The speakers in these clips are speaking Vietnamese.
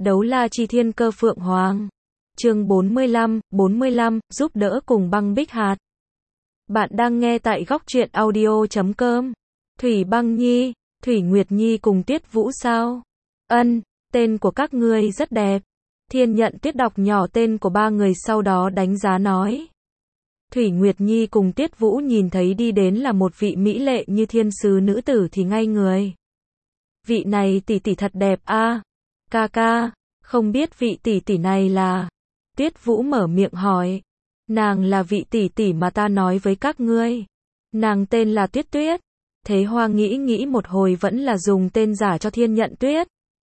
Đấu la chi thiên cơ phượng hoàng. Chương 45, giúp đỡ cùng băng bích hạt. Bạn đang nghe tại góc truyện audio.com. Thủy Băng Nhi, Thủy Nguyệt Nhi cùng Tiết Vũ sao? Ân, tên của các ngươi rất đẹp. Thiên Nhận Tuyết đọc nhỏ tên của ba người sau đó đánh giá nói. Thủy Nguyệt Nhi cùng Tiết Vũ nhìn thấy đi đến là một vị mỹ lệ như thiên sứ nữ tử thì ngay người. Vị này tỷ tỷ thật đẹp a. Ca ca, không biết vị tỷ tỷ này là... Tiết Vũ mở miệng hỏi. Nàng là vị tỷ tỷ mà ta nói với các ngươi. Nàng tên là Tuyết Tuyết. Thế Hoa nghĩ một hồi vẫn là dùng tên giả cho Thiên Nhận Tuyết.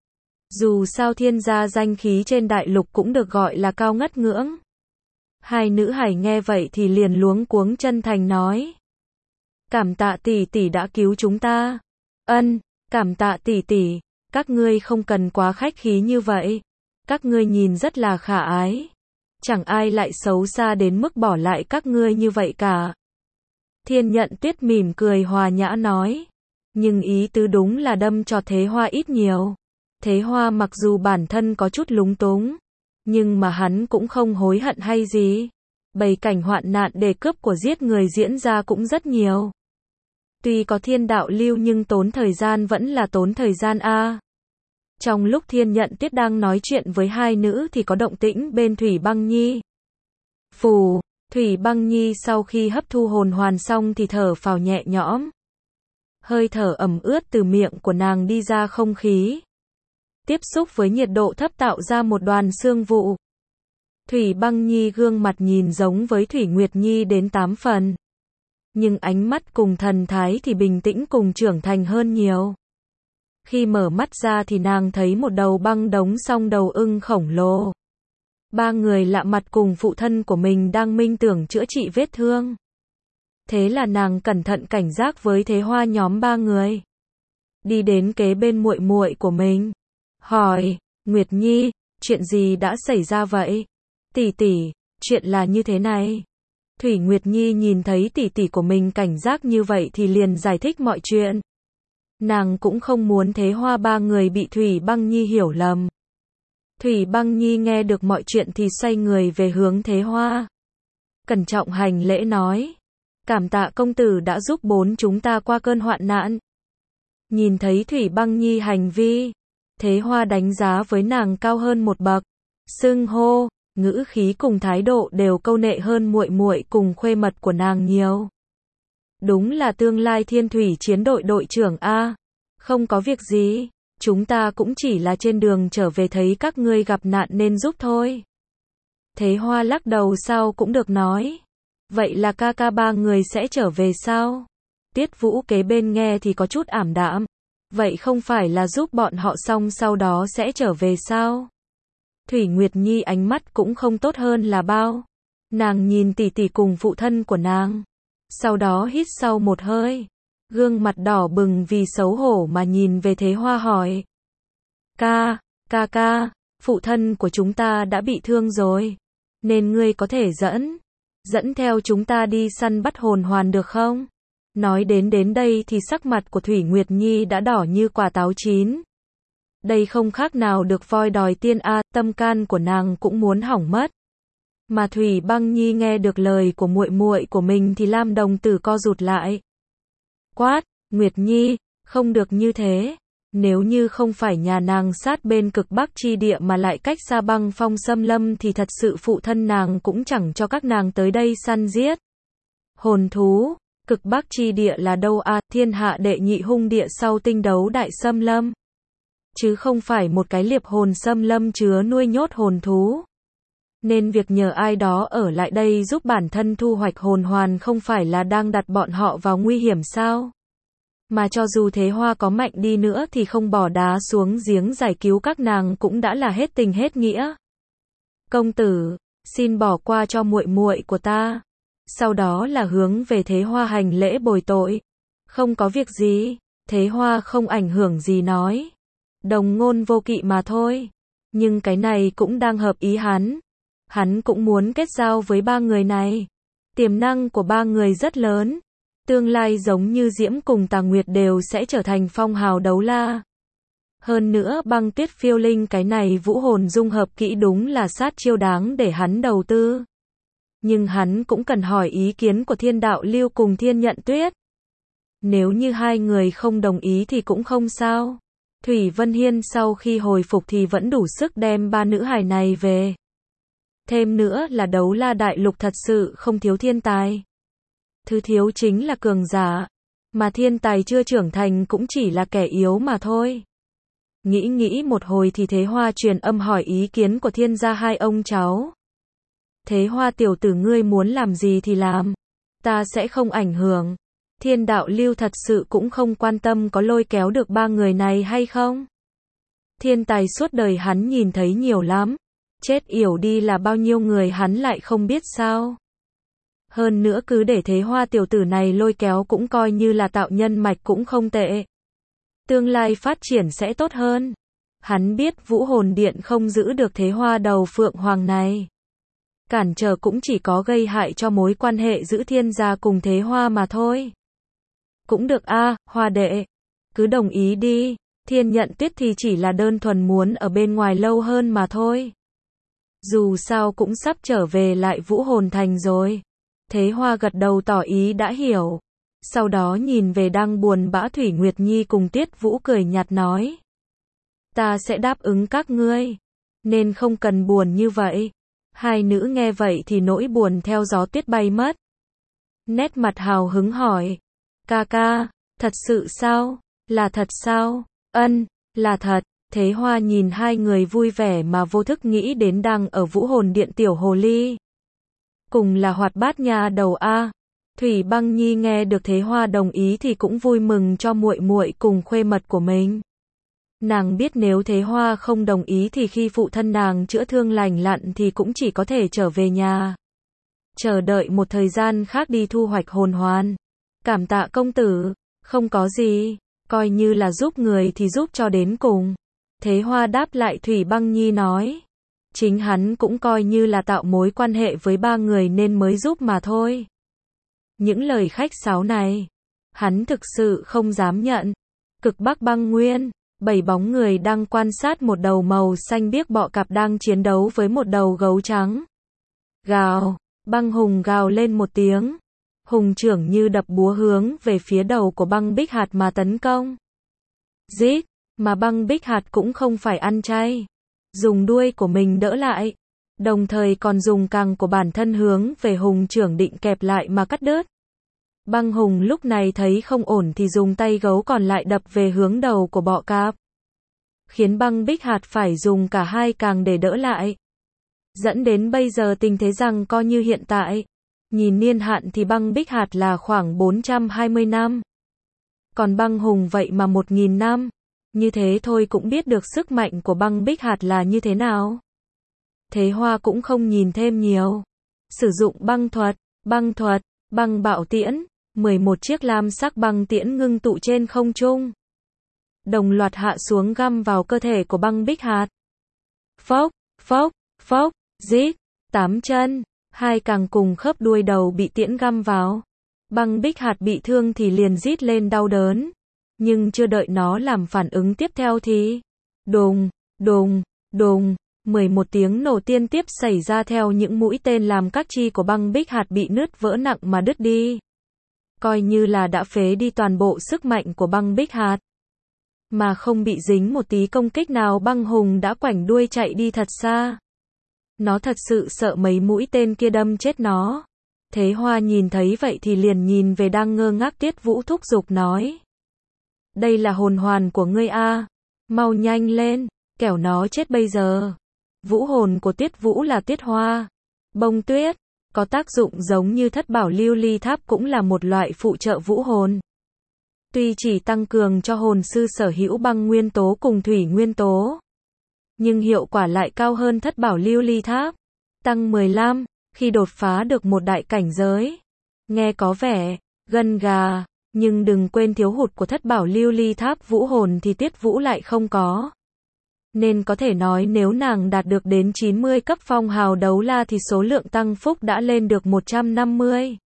Dù sao thiên gia danh khí trên đại lục cũng được gọi là cao ngất ngưỡng. Hai nữ hải nghe vậy thì liền luống cuống chân thành nói. Cảm tạ tỷ tỷ đã cứu chúng ta. Ân, cảm tạ tỷ tỷ, các ngươi không cần quá khách khí như vậy. Các ngươi nhìn rất là khả ái. Chẳng ai lại xấu xa đến mức bỏ lại các ngươi như vậy cả. Thiên Nhận Tuyết mỉm cười hòa nhã nói. Nhưng ý tứ đúng là đâm cho Thế Hoa ít nhiều. Thế Hoa mặc dù bản thân có chút lúng túng, nhưng mà hắn cũng không hối hận hay gì. Bày cảnh hoạn nạn để cướp của giết người diễn ra cũng rất nhiều. Tuy có thiên đạo lưu nhưng tốn thời gian vẫn là tốn thời gian a. Trong lúc Thiên Nhận Tuyết đang nói chuyện với hai nữ thì có động tĩnh bên Thủy Băng Nhi. Phù, Thủy Băng Nhi sau khi hấp thu hồn hoàn xong thì thở phào nhẹ nhõm. Hơi thở ẩm ướt từ miệng của nàng đi ra không khí. Tiếp xúc với nhiệt độ thấp tạo ra một đoàn sương vụ. Thủy Băng Nhi gương mặt nhìn giống với Thủy Nguyệt Nhi đến 8 phần. Nhưng ánh mắt cùng thần thái thì bình tĩnh cùng trưởng thành hơn nhiều. Khi mở mắt ra thì nàng thấy một đầu băng đống song đầu ưng khổng lồ. Ba người lạ mặt cùng phụ thân của mình đang minh tưởng chữa trị vết thương. Thế là nàng cẩn thận cảnh giác với Thế Hoa nhóm ba người. Đi đến kế bên muội muội của mình. Hỏi, Nguyệt Nhi, chuyện gì đã xảy ra vậy? Tỷ tỷ, chuyện là như thế này. Thủy Nguyệt Nhi nhìn thấy tỷ tỷ của mình cảnh giác như vậy thì liền giải thích mọi chuyện. Nàng cũng không muốn Thế Hoa ba người bị Thủy Băng Nhi hiểu lầm. Thủy Băng Nhi nghe được mọi chuyện thì xoay người về hướng Thế Hoa. Cẩn trọng hành lễ nói. Cảm tạ công tử đã giúp bốn chúng ta qua cơn hoạn nạn. Nhìn thấy Thủy Băng Nhi hành vi, Thế Hoa đánh giá với nàng cao hơn một bậc. Xưng hô, ngữ khí cùng thái độ đều câu nệ hơn muội muội cùng khuê mật của nàng nhiều. Đúng là tương lai Thiên Thủy chiến đội đội trưởng a. Không có việc gì, chúng ta cũng chỉ là trên đường trở về thấy các ngươi gặp nạn nên giúp thôi. Thế Hoa lắc đầu sao cũng được nói. Vậy là ca ca ba người sẽ trở về sao? Tiết Vũ kế bên nghe thì có chút ảm đạm. Vậy không phải là giúp bọn họ xong sau đó sẽ trở về sao? Thủy Nguyệt Nhi ánh mắt cũng không tốt hơn là bao. Nàng nhìn tỷ tỷ cùng phụ thân của nàng. Sau đó hít sâu một hơi. Gương mặt đỏ bừng vì xấu hổ mà nhìn về Thế Hoa hỏi. Ca, phụ thân của chúng ta đã bị thương rồi. Nên ngươi có thể dẫn theo chúng ta đi săn bắt hồn hoàn được không? Nói đến đây thì sắc mặt của Thủy Nguyệt Nhi đã đỏ như quả táo chín. Đây không khác nào được voi đòi tiên a, tâm can của nàng cũng muốn hỏng mất. Mà Thủy Băng Nhi nghe được lời của muội muội của mình thì Lam đồng tử co rụt lại. Quát, Nguyệt Nhi, không được như thế. Nếu như không phải nhà nàng sát bên cực bắc chi địa mà lại cách xa băng phong xâm lâm thì thật sự phụ thân nàng cũng chẳng cho các nàng tới đây săn giết. Hồn thú, cực bắc chi địa là đâu a? Thiên hạ đệ nhị hung địa sau tinh đấu đại xâm lâm. Chứ không phải một cái liệp hồn xâm lâm chứa nuôi nhốt hồn thú. Nên việc nhờ ai đó ở lại đây giúp bản thân thu hoạch hồn hoàn không phải là đang đặt bọn họ vào nguy hiểm sao? Mà cho dù Thế Hoa có mạnh đi nữa thì không bỏ đá xuống giếng giải cứu các nàng cũng đã là hết tình hết nghĩa. Công tử, xin bỏ qua cho muội muội của ta. Sau đó là hướng về Thế Hoa hành lễ bồi tội. Không có việc gì, Thế Hoa không ảnh hưởng gì nói. Đồng ngôn vô kỵ mà thôi. Nhưng cái này cũng đang hợp ý hắn. Hắn cũng muốn kết giao với ba người này. Tiềm năng của ba người rất lớn. Tương lai giống như Diễm cùng Tà Nguyệt đều sẽ trở thành phong hào đấu la. Hơn nữa Băng Tuyết Phiêu Linh cái này vũ hồn dung hợp kỹ đúng là sát chiêu đáng để hắn đầu tư. Nhưng hắn cũng cần hỏi ý kiến của Thiên Đạo Lưu cùng Thiên Nhận Tuyết. Nếu như hai người không đồng ý thì cũng không sao. Thủy Vân Hiên sau khi hồi phục thì vẫn đủ sức đem ba nữ hài này về. Thêm nữa là Đấu La Đại Lục thật sự không thiếu thiên tài. Thứ thiếu chính là cường giả. Mà thiên tài chưa trưởng thành cũng chỉ là kẻ yếu mà thôi. Nghĩ một hồi thì Thế Hoa truyền âm hỏi ý kiến của Thiên gia hai ông cháu. Thế Hoa tiểu tử ngươi muốn làm gì thì làm. Ta sẽ không ảnh hưởng. Thiên Đạo Lưu thật sự cũng không quan tâm có lôi kéo được ba người này hay không. Thiên tài suốt đời hắn nhìn thấy nhiều lắm. Chết yểu đi là bao nhiêu người hắn lại không biết sao. Hơn nữa cứ để Thế Hoa tiểu tử này lôi kéo cũng coi như là tạo nhân mạch cũng không tệ. Tương lai phát triển sẽ tốt hơn. Hắn biết Vũ Hồn Điện không giữ được Thế Hoa đầu Phượng Hoàng này. Cản trở cũng chỉ có gây hại cho mối quan hệ giữa Thiên gia cùng Thế Hoa mà thôi. Cũng được a, Hoa đệ. Cứ đồng ý đi. Thiên Nhận Tuyết thì chỉ là đơn thuần muốn ở bên ngoài lâu hơn mà thôi. Dù sao cũng sắp trở về lại Vũ Hồn Thành rồi. Thế Hoa gật đầu tỏ ý đã hiểu. Sau đó nhìn về đang buồn bã Thủy Nguyệt Nhi cùng Tiết Vũ cười nhạt nói. Ta sẽ đáp ứng các ngươi. Nên không cần buồn như vậy. Hai nữ nghe vậy thì nỗi buồn theo gió tuyết bay mất. Nét mặt hào hứng hỏi. Ca ca, thật sự sao? Là thật sao? Ân, là thật. Thế Hoa nhìn hai người vui vẻ mà vô thức nghĩ đến đang ở Vũ Hồn Điện tiểu hồ ly. Cùng là hoạt bát nhà đầu a. Thủy Băng Nhi nghe được Thế Hoa đồng ý thì cũng vui mừng cho muội muội cùng khuê mật của mình. Nàng biết nếu Thế Hoa không đồng ý thì khi phụ thân nàng chữa thương lành lặn thì cũng chỉ có thể trở về nhà. Chờ đợi một thời gian khác đi thu hoạch hồn hoàn. Cảm tạ công tử, không có gì, coi như là giúp người thì giúp cho đến cùng. Thế Hoa đáp lại Thủy Băng Nhi nói. Chính hắn cũng coi như là tạo mối quan hệ với ba người nên mới giúp mà thôi. Những lời khách sáo này, hắn thực sự không dám nhận. Cực Bắc Băng Nguyên, 7 bóng người đang quan sát một đầu màu xanh biếc bọ cạp đang chiến đấu với một đầu gấu trắng. Gào, Băng Hùng gào lên một tiếng. Hùng trưởng như đập búa hướng về phía đầu của Băng Bích Hạt mà tấn công. Rít, mà Băng Bích Hạt cũng không phải ăn chay. Dùng đuôi của mình đỡ lại. Đồng thời còn dùng cẳng của bản thân hướng về Hùng trưởng định kẹp lại mà cắt đứt. Băng Hùng lúc này thấy không ổn thì dùng tay gấu còn lại đập về hướng đầu của bọ cạp. Khiến Băng Bích Hạt phải dùng cả hai cẳng để đỡ lại. Dẫn đến bây giờ tình thế rằng coi như hiện tại. Nhìn niên hạn thì Băng Bích Hạt là khoảng 420 năm. Còn Băng Hùng vậy mà 1000 năm. Như thế thôi cũng biết được sức mạnh của Băng Bích Hạt là như thế nào. Thế Hoa cũng không nhìn thêm nhiều. Sử dụng băng thuật, băng bạo tiễn, 11 chiếc lam sắc băng tiễn ngưng tụ trên không trung. Đồng loạt hạ xuống găm vào cơ thể của Băng Bích Hạt. Phốc, phốc, phốc, rít, 8 chân, hai càng cùng khớp đuôi đầu bị tiễn găm vào. Băng Bích Hạt bị thương thì liền rít lên đau đớn. Nhưng chưa đợi nó làm phản ứng tiếp theo thì đùng, đùng, đùng, 11 tiếng nổ tiên tiếp xảy ra theo những mũi tên làm các chi của Băng Bích Hạt bị nứt vỡ nặng mà đứt đi. Coi như là đã phế đi toàn bộ sức mạnh của Băng Bích Hạt. Mà không bị dính một tí công kích nào Băng Hùng đã quảnh đuôi chạy đi thật xa. Nó thật sự sợ mấy mũi tên kia đâm chết nó. Thế Hoa nhìn thấy vậy thì liền nhìn về đang ngơ ngác Tiết Vũ thúc giục nói. Đây là hồn hoàn của ngươi a, mau nhanh lên, kẻo nó chết bây giờ. Vũ hồn của Tiết Vũ là Tiết Hoa, bông tuyết, có tác dụng giống như thất bảo lưu ly tháp cũng là một loại phụ trợ vũ hồn. Tuy chỉ tăng cường cho hồn sư sở hữu băng nguyên tố cùng thủy nguyên tố, nhưng hiệu quả lại cao hơn thất bảo lưu ly tháp, tăng 15, khi đột phá được một đại cảnh giới. Nghe có vẻ gân gà, nhưng đừng quên thiếu hụt của thất bảo lưu ly tháp vũ hồn thì Tiết Vũ lại không có. Nên có thể nói nếu nàng đạt được đến 90 cấp phong hào đấu la thì số lượng tăng phúc đã lên được 150.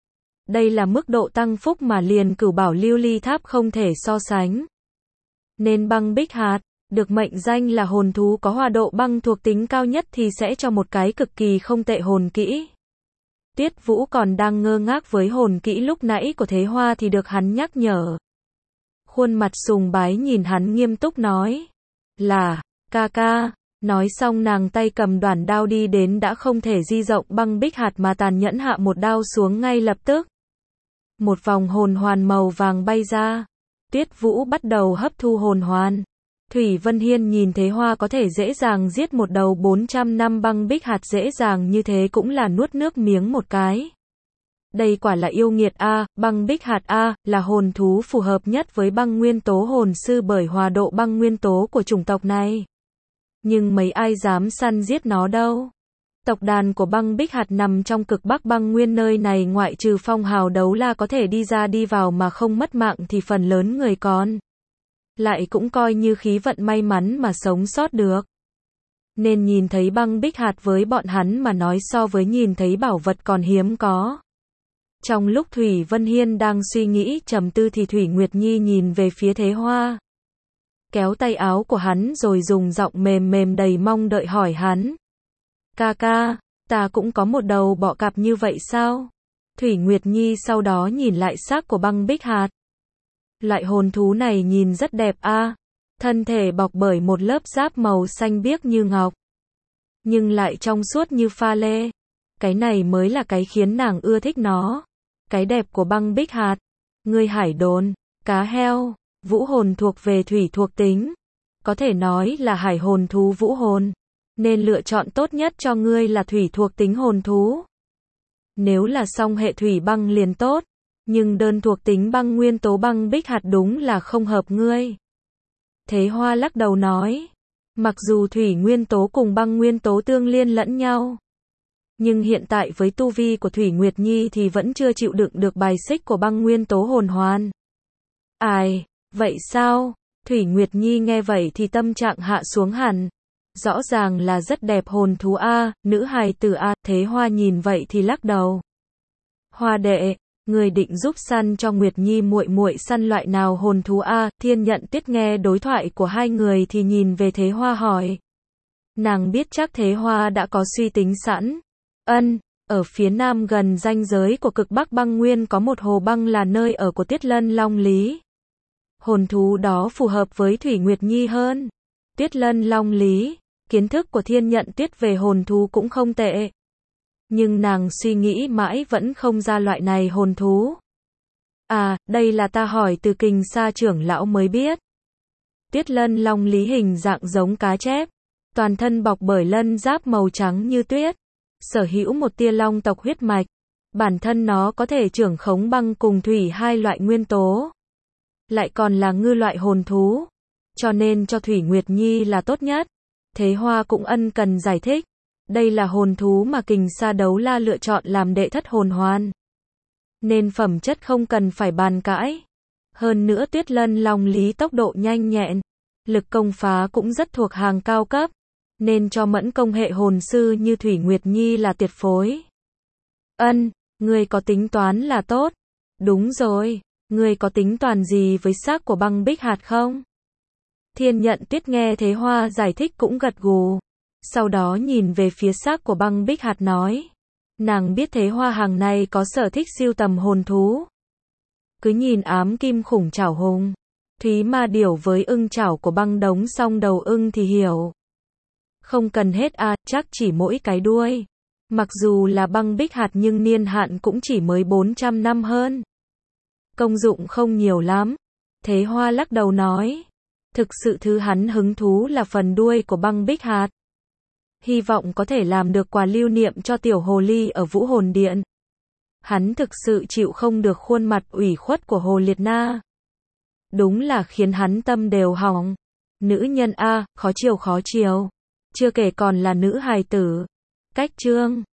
Đây là mức độ tăng phúc mà liền cửu bảo lưu ly tháp không thể so sánh. Nên Băng Bích Hạt, được mệnh danh là hồn thú có hòa độ băng thuộc tính cao nhất thì sẽ cho một cái cực kỳ không tệ hồn kỹ. Tiết Vũ còn đang ngơ ngác với hồn kỹ lúc nãy của Thế Hoa thì được hắn nhắc nhở. Khuôn mặt sùng bái nhìn hắn nghiêm túc nói. Là, ca ca. Nói xong nàng tay cầm đoản đao đi đến đã không thể di động băng bích hạt mà tàn nhẫn hạ một đao xuống ngay lập tức. Một vòng hồn hoàn màu vàng bay ra. Tiết Vũ bắt đầu hấp thu hồn hoàn. Thủy Vân Hiên nhìn Thế Hoa có thể dễ dàng giết một đầu 400 năm băng bích hạt dễ dàng như thế cũng là nuốt nước miếng một cái. Đây quả là yêu nghiệt a, băng bích hạt a, là hồn thú phù hợp nhất với băng nguyên tố hồn sư bởi hòa độ băng nguyên tố của chủng tộc này. Nhưng mấy ai dám săn giết nó đâu. Tộc đàn của băng bích hạt nằm trong cực bắc băng nguyên, nơi này ngoại trừ phong hào đấu la có thể đi ra đi vào mà không mất mạng thì phần lớn người còn lại cũng coi như khí vận may mắn mà sống sót được. Nên nhìn thấy băng bích hạt với bọn hắn mà nói so với nhìn thấy bảo vật còn hiếm có. Trong lúc Thủy Vân Hiên đang suy nghĩ trầm tư thì Thủy Nguyệt Nhi nhìn về phía Thế Hoa. Kéo tay áo của hắn rồi dùng giọng mềm mềm đầy mong đợi hỏi hắn. Ca ca, ta cũng có một đầu bọ cạp như vậy sao? Thủy Nguyệt Nhi sau đó nhìn lại xác của băng bích hạt. Loại hồn thú này nhìn rất đẹp a, thân thể bọc bởi một lớp giáp màu xanh biếc như ngọc, nhưng lại trong suốt như pha lê. Cái này mới là cái khiến nàng ưa thích nó. Cái đẹp của băng bích hạt. Ngươi hải đồn, cá heo, vũ hồn thuộc về thủy thuộc tính. Có thể nói là hải hồn thú vũ hồn. Nên lựa chọn tốt nhất cho ngươi là thủy thuộc tính hồn thú. Nếu là song hệ thủy băng liền tốt. Nhưng đơn thuộc tính băng nguyên tố băng bích hạt đúng là không hợp ngươi. Thế Hoa lắc đầu nói. Mặc dù thủy nguyên tố cùng băng nguyên tố tương liên lẫn nhau. Nhưng hiện tại với tu vi của Thủy Nguyệt Nhi thì vẫn chưa chịu đựng được bài xích của băng nguyên tố hồn hoàn. Ai, vậy sao? Thủy Nguyệt Nhi nghe vậy thì tâm trạng hạ xuống hẳn. Rõ ràng là rất đẹp hồn thú a, nữ hài tử a, Thế Hoa nhìn vậy thì lắc đầu. Hoa đệ, người định giúp săn cho Nguyệt Nhi muội muội săn loại nào hồn thú a? Thiên Nhận Tuyết nghe đối thoại của hai người thì nhìn về Thế Hoa hỏi. Nàng biết chắc Thế Hoa đã có suy tính sẵn. Ở phía nam gần ranh giới của cực bắc băng nguyên có một hồ băng là nơi ở của Tiết Lân Long Lý. Hồn thú đó phù hợp với Thủy Nguyệt Nhi hơn. Tiết Lân Long Lý, kiến thức của Thiên Nhận Tuyết về hồn thú cũng không tệ. Nhưng nàng suy nghĩ mãi vẫn không ra loại này hồn thú. À, đây là ta hỏi từ Kình Sa trưởng lão mới biết. Tiết Lân Long Lý hình dạng giống cá chép, toàn thân bọc bởi lân giáp màu trắng như tuyết. Sở hữu một tia long tộc huyết mạch. Bản thân nó có thể trưởng khống băng cùng thủy hai loại nguyên tố. Lại còn là ngư loại hồn thú. Cho nên cho Thủy Nguyệt Nhi là tốt nhất. Thế Hoa cũng ân cần giải thích. Đây là hồn thú mà Kình Sa đấu la lựa chọn làm đệ thất hồn hoàn. Nên phẩm chất không cần phải bàn cãi. Hơn nữa Tuyết Lân Long Lý tốc độ nhanh nhẹn. Lực công phá cũng rất thuộc hàng cao cấp. Nên cho mẫn công hệ hồn sư như Thủy Nguyệt Nhi là tuyệt phối. Ngươi có tính toán là tốt. Đúng rồi, ngươi có tính toán gì với xác của băng bích hạt không? Thiên Nhận Tuyết nghe Thế Hoa giải thích cũng gật gù. Sau đó nhìn về phía xác của băng bích hạt nói. Nàng biết Thế Hoa hàng này có sở thích sưu tầm hồn thú. Cứ nhìn ám kim khủng chảo hùng, thúy ma điểu với ưng chảo của băng đống song đầu ưng thì hiểu. Không cần hết a, chắc chỉ mỗi cái đuôi. Mặc dù là băng bích hạt nhưng niên hạn cũng chỉ mới 400 năm hơn. Công dụng không nhiều lắm. Thế Hoa lắc đầu nói. Thực sự thứ hắn hứng thú là phần đuôi của băng bích hạt. Hy vọng có thể làm được quà lưu niệm cho tiểu hồ ly ở Vũ Hồn Điện. Hắn thực sự chịu không được khuôn mặt ủy khuất của Hồ Liệt Na. Đúng là khiến hắn tâm đều hỏng. Nữ nhân a, khó chiều. Chưa kể còn là nữ hài tử. Cách chương